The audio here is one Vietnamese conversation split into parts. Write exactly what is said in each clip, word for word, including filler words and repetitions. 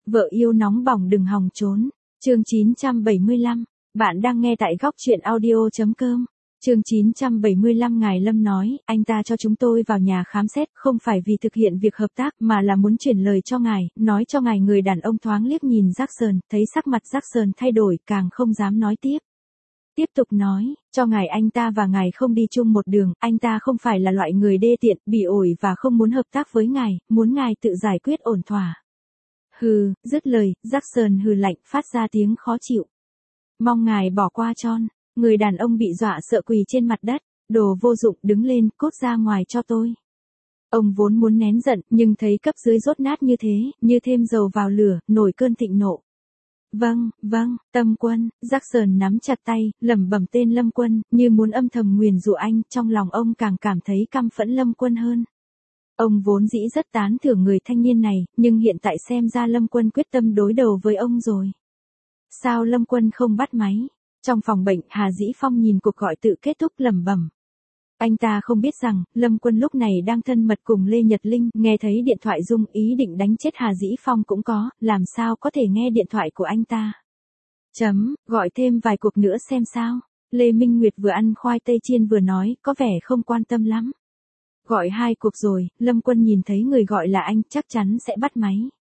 Vợ yêu nóng bỏng đừng hòng trốn. Chương chín trăm bảy mươi lăm. Bạn đang nghe tại góc truyện audio chấm com. Chương chín trăm bảy mươi lăm. Ngài Lâm nói, anh ta cho chúng tôi vào nhà khám xét không phải vì thực hiện việc hợp tác mà là muốn chuyển lời cho ngài, nói cho ngài. Người đàn ông thoáng liếc nhìn Jackson, thấy sắc mặt Jackson thay đổi càng không dám nói tiếp. Tiếp tục nói, cho ngài anh ta và ngài không đi chung một đường, anh ta không phải là loại người đê tiện, bỉ ổi và không muốn hợp tác với ngài, muốn ngài tự giải quyết ổn thỏa. Hừ, dứt lời, Jackson hừ lạnh phát ra tiếng khó chịu. Mong ngài bỏ qua John. Người đàn ông bị dọa sợ quỳ trên mặt đất, đồ vô dụng, đứng lên, cút ra ngoài cho tôi. Ông vốn muốn nén giận, nhưng thấy cấp dưới dốt nát như thế, như thêm dầu vào lửa, nổi cơn thịnh nộ. Vâng, vâng, Tâm Quân. Jackson nắm chặt tay, lẩm bẩm tên Lâm Quân, như muốn âm thầm nguyền rủa anh, trong lòng ông càng cảm thấy căm phẫn Lâm Quân hơn. Ông vốn dĩ rất tán thưởng người thanh niên này, nhưng hiện tại xem ra Lâm Quân quyết tâm đối đầu với ông rồi. Sao Lâm Quân không bắt máy? Trong phòng bệnh, Hà Dĩ Phong nhìn cuộc gọi tự kết thúc lẩm bẩm. Anh ta không biết rằng, Lâm Quân lúc này đang thân mật cùng Lê Nhật Linh, nghe thấy điện thoại rung, ý định đánh chết Hà Dĩ Phong cũng có, làm sao có thể nghe điện thoại của anh ta. Chấm, gọi thêm vài cuộc nữa xem sao. Lê Minh Nguyệt vừa ăn khoai tây chiên vừa nói, có vẻ không quan tâm lắm. Gọi hai cuộc rồi, Lâm Quân nhìn thấy người gọi là anh, chắc chắn sẽ bắt máy.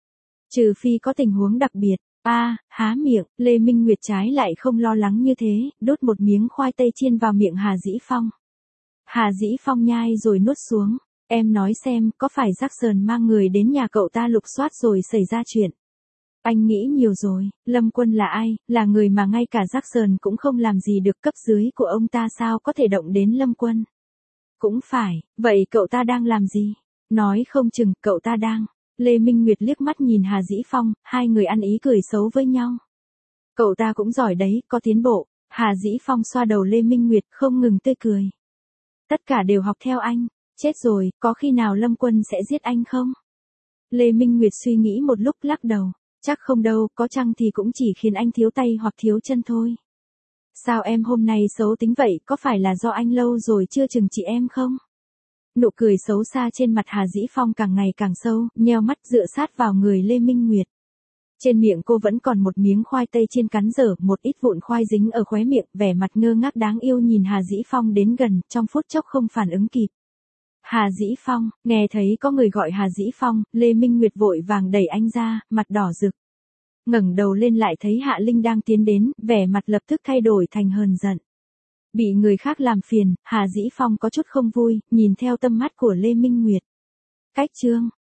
Trừ phi có tình huống đặc biệt. A, à, há miệng, Lê Minh Nguyệt trái lại không lo lắng như thế, đốt một miếng khoai tây chiên vào miệng Hà Dĩ Phong. Hà Dĩ Phong nhai rồi nuốt xuống. Em nói xem, có phải Jackson mang người đến nhà cậu ta lục soát rồi xảy ra chuyện? Anh nghĩ nhiều rồi, Lâm Quân là ai, là người mà ngay cả Jackson cũng không làm gì được, cấp dưới của ông ta sao có thể động đến Lâm Quân? Cũng phải, vậy cậu ta đang làm gì? Nói không chừng, cậu ta đang... Lê Minh Nguyệt liếc mắt nhìn Hà Dĩ Phong, hai người ăn ý cười xấu với nhau. Cậu ta cũng giỏi đấy, có tiến bộ. Hà Dĩ Phong xoa đầu Lê Minh Nguyệt, không ngừng tươi cười. Tất cả đều học theo anh. Chết rồi, có khi nào Lâm Quân sẽ giết anh không? Lê Minh Nguyệt suy nghĩ một lúc lắc đầu. Chắc không đâu, có chăng thì cũng chỉ khiến anh thiếu tay hoặc thiếu chân thôi. Sao em hôm nay xấu tính vậy, có phải là do anh lâu rồi chưa chừng chị em không? Nụ cười xấu xa trên mặt Hà Dĩ Phong càng ngày càng sâu, nheo mắt dựa sát vào người Lê Minh Nguyệt. Trên miệng cô vẫn còn một miếng khoai tây chiên cắn dở, một ít vụn khoai dính ở khóe miệng, vẻ mặt ngơ ngác đáng yêu nhìn Hà Dĩ Phong đến gần, trong phút chốc không phản ứng kịp. Hà Dĩ Phong, nghe thấy có người gọi Hà Dĩ Phong, Lê Minh Nguyệt vội vàng đẩy anh ra, mặt đỏ rực. Ngẩng đầu lên lại thấy Hạ Linh đang tiến đến, vẻ mặt lập tức thay đổi thành hờn giận. Bị người khác làm phiền, Hà Dĩ Phong có chút không vui, nhìn theo tâm mắt của Lê Minh Nguyệt. Cách chương